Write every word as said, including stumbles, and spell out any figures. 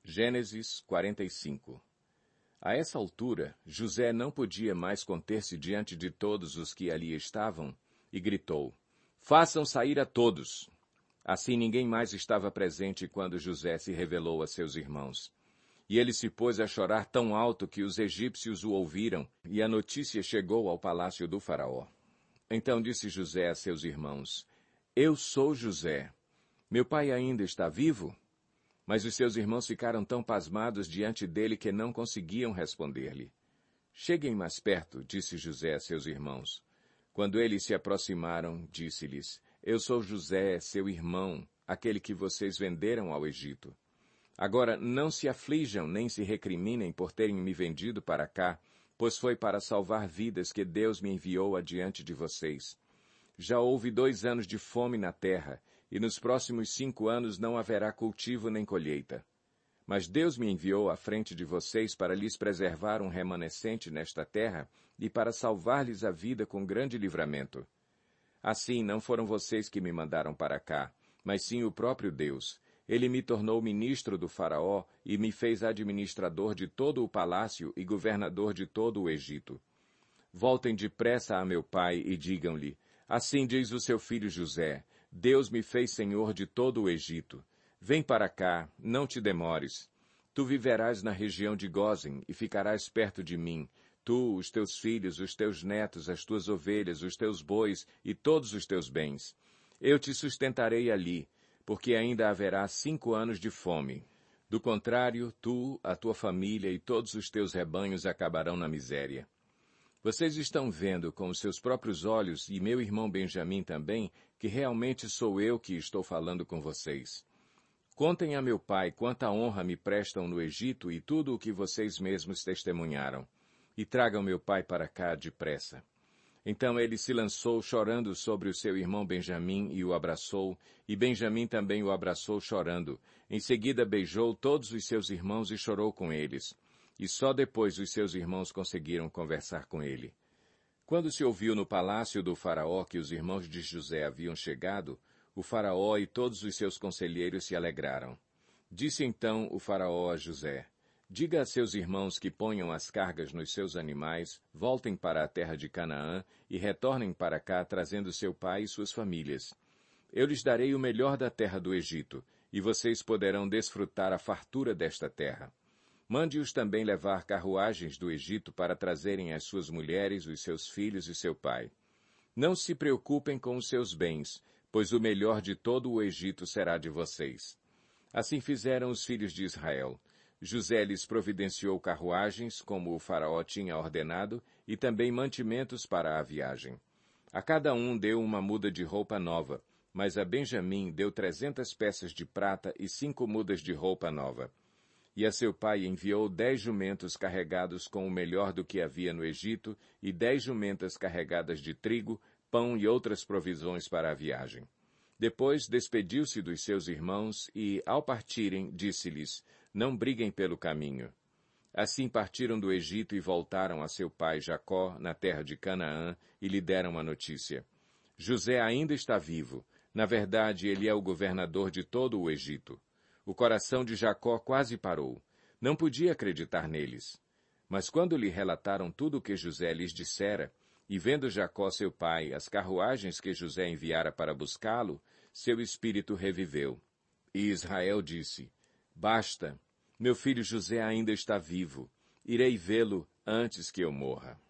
Gênesis quarenta e cinco. A essa altura, José não podia mais conter-se diante de todos os que ali estavam, e gritou, façam sair a todos. Assim ninguém mais estava presente quando José se revelou a seus irmãos. E ele se pôs a chorar tão alto que os egípcios o ouviram, e a notícia chegou ao palácio do faraó. Então disse José a seus irmãos, eu sou José. Meu pai ainda está vivo? Mas os seus irmãos ficaram tão pasmados diante dele que não conseguiam responder-lhe. Cheguem mais perto, disse José a seus irmãos. Quando eles se aproximaram, disse-lhes, eu sou José, seu irmão, aquele que vocês venderam ao Egito. Agora não se aflijam nem se recriminem por terem me vendido para cá, pois foi para salvar vidas que Deus me enviou adiante de vocês. Já houve dois anos de fome na terra, e nos próximos cinco anos não haverá cultivo nem colheita. Mas Deus me enviou à frente de vocês para lhes preservar um remanescente nesta terra e para salvar-lhes a vida com grande livramento. Assim, não foram vocês que me mandaram para cá, mas sim o próprio Deus. Ele me tornou ministro do faraó e me fez administrador de todo o palácio e governador de todo o Egito. Voltem depressa a meu pai e digam-lhe, assim diz o seu filho José, Deus me fez senhor de todo o Egito. Vem para cá, não te demores. Tu viverás na região de Gósen e ficarás perto de mim, tu, os teus filhos, os teus netos, as tuas ovelhas, os teus bois e todos os teus bens. Eu te sustentarei ali, porque ainda haverá cinco anos de fome. Do contrário, tu, a tua família e todos os teus rebanhos acabarão na miséria. Vocês estão vendo com os seus próprios olhos, e meu irmão Benjamim também, que realmente sou eu que estou falando com vocês. Contem a meu pai quanta honra me prestam no Egito e tudo o que vocês mesmos testemunharam. E tragam meu pai para cá depressa. Então ele se lançou chorando sobre o seu irmão Benjamim e o abraçou, e Benjamim também o abraçou chorando. Em seguida beijou todos os seus irmãos e chorou com eles. E só depois os seus irmãos conseguiram conversar com ele. Quando se ouviu no palácio do faraó que os irmãos de José haviam chegado, o faraó e todos os seus conselheiros se alegraram. Disse então o faraó a José, diga a seus irmãos que ponham as cargas nos seus animais, voltem para a terra de Canaã e retornem para cá trazendo seu pai e suas famílias. Eu lhes darei o melhor da terra do Egito, e vocês poderão desfrutar a fartura desta terra. Mande-os também levar carruagens do Egito para trazerem as suas mulheres, os seus filhos e seu pai. Não se preocupem com os seus bens, pois o melhor de todo o Egito será de vocês. Assim fizeram os filhos de Israel. José lhes providenciou carruagens, como o faraó tinha ordenado, e também mantimentos para a viagem. A cada um deu uma muda de roupa nova, mas a Benjamim deu trezentas peças de prata e cinco mudas de roupa nova. E a seu pai enviou dez jumentos carregados com o melhor do que havia no Egito e dez jumentas carregadas de trigo, pão e outras provisões para a viagem. Depois despediu-se dos seus irmãos e, ao partirem, disse-lhes, não briguem pelo caminho. Assim partiram do Egito e voltaram a seu pai Jacó, na terra de Canaã, e lhe deram a notícia. José ainda está vivo. Na verdade, ele é o governador de todo o Egito. O coração de Jacó quase parou. Não podia acreditar neles. Mas quando lhe relataram tudo o que José lhes dissera, e vendo Jacó seu pai as carruagens que José enviara para buscá-lo, seu espírito reviveu. E Israel disse, basta, meu filho José ainda está vivo, irei vê-lo antes que eu morra.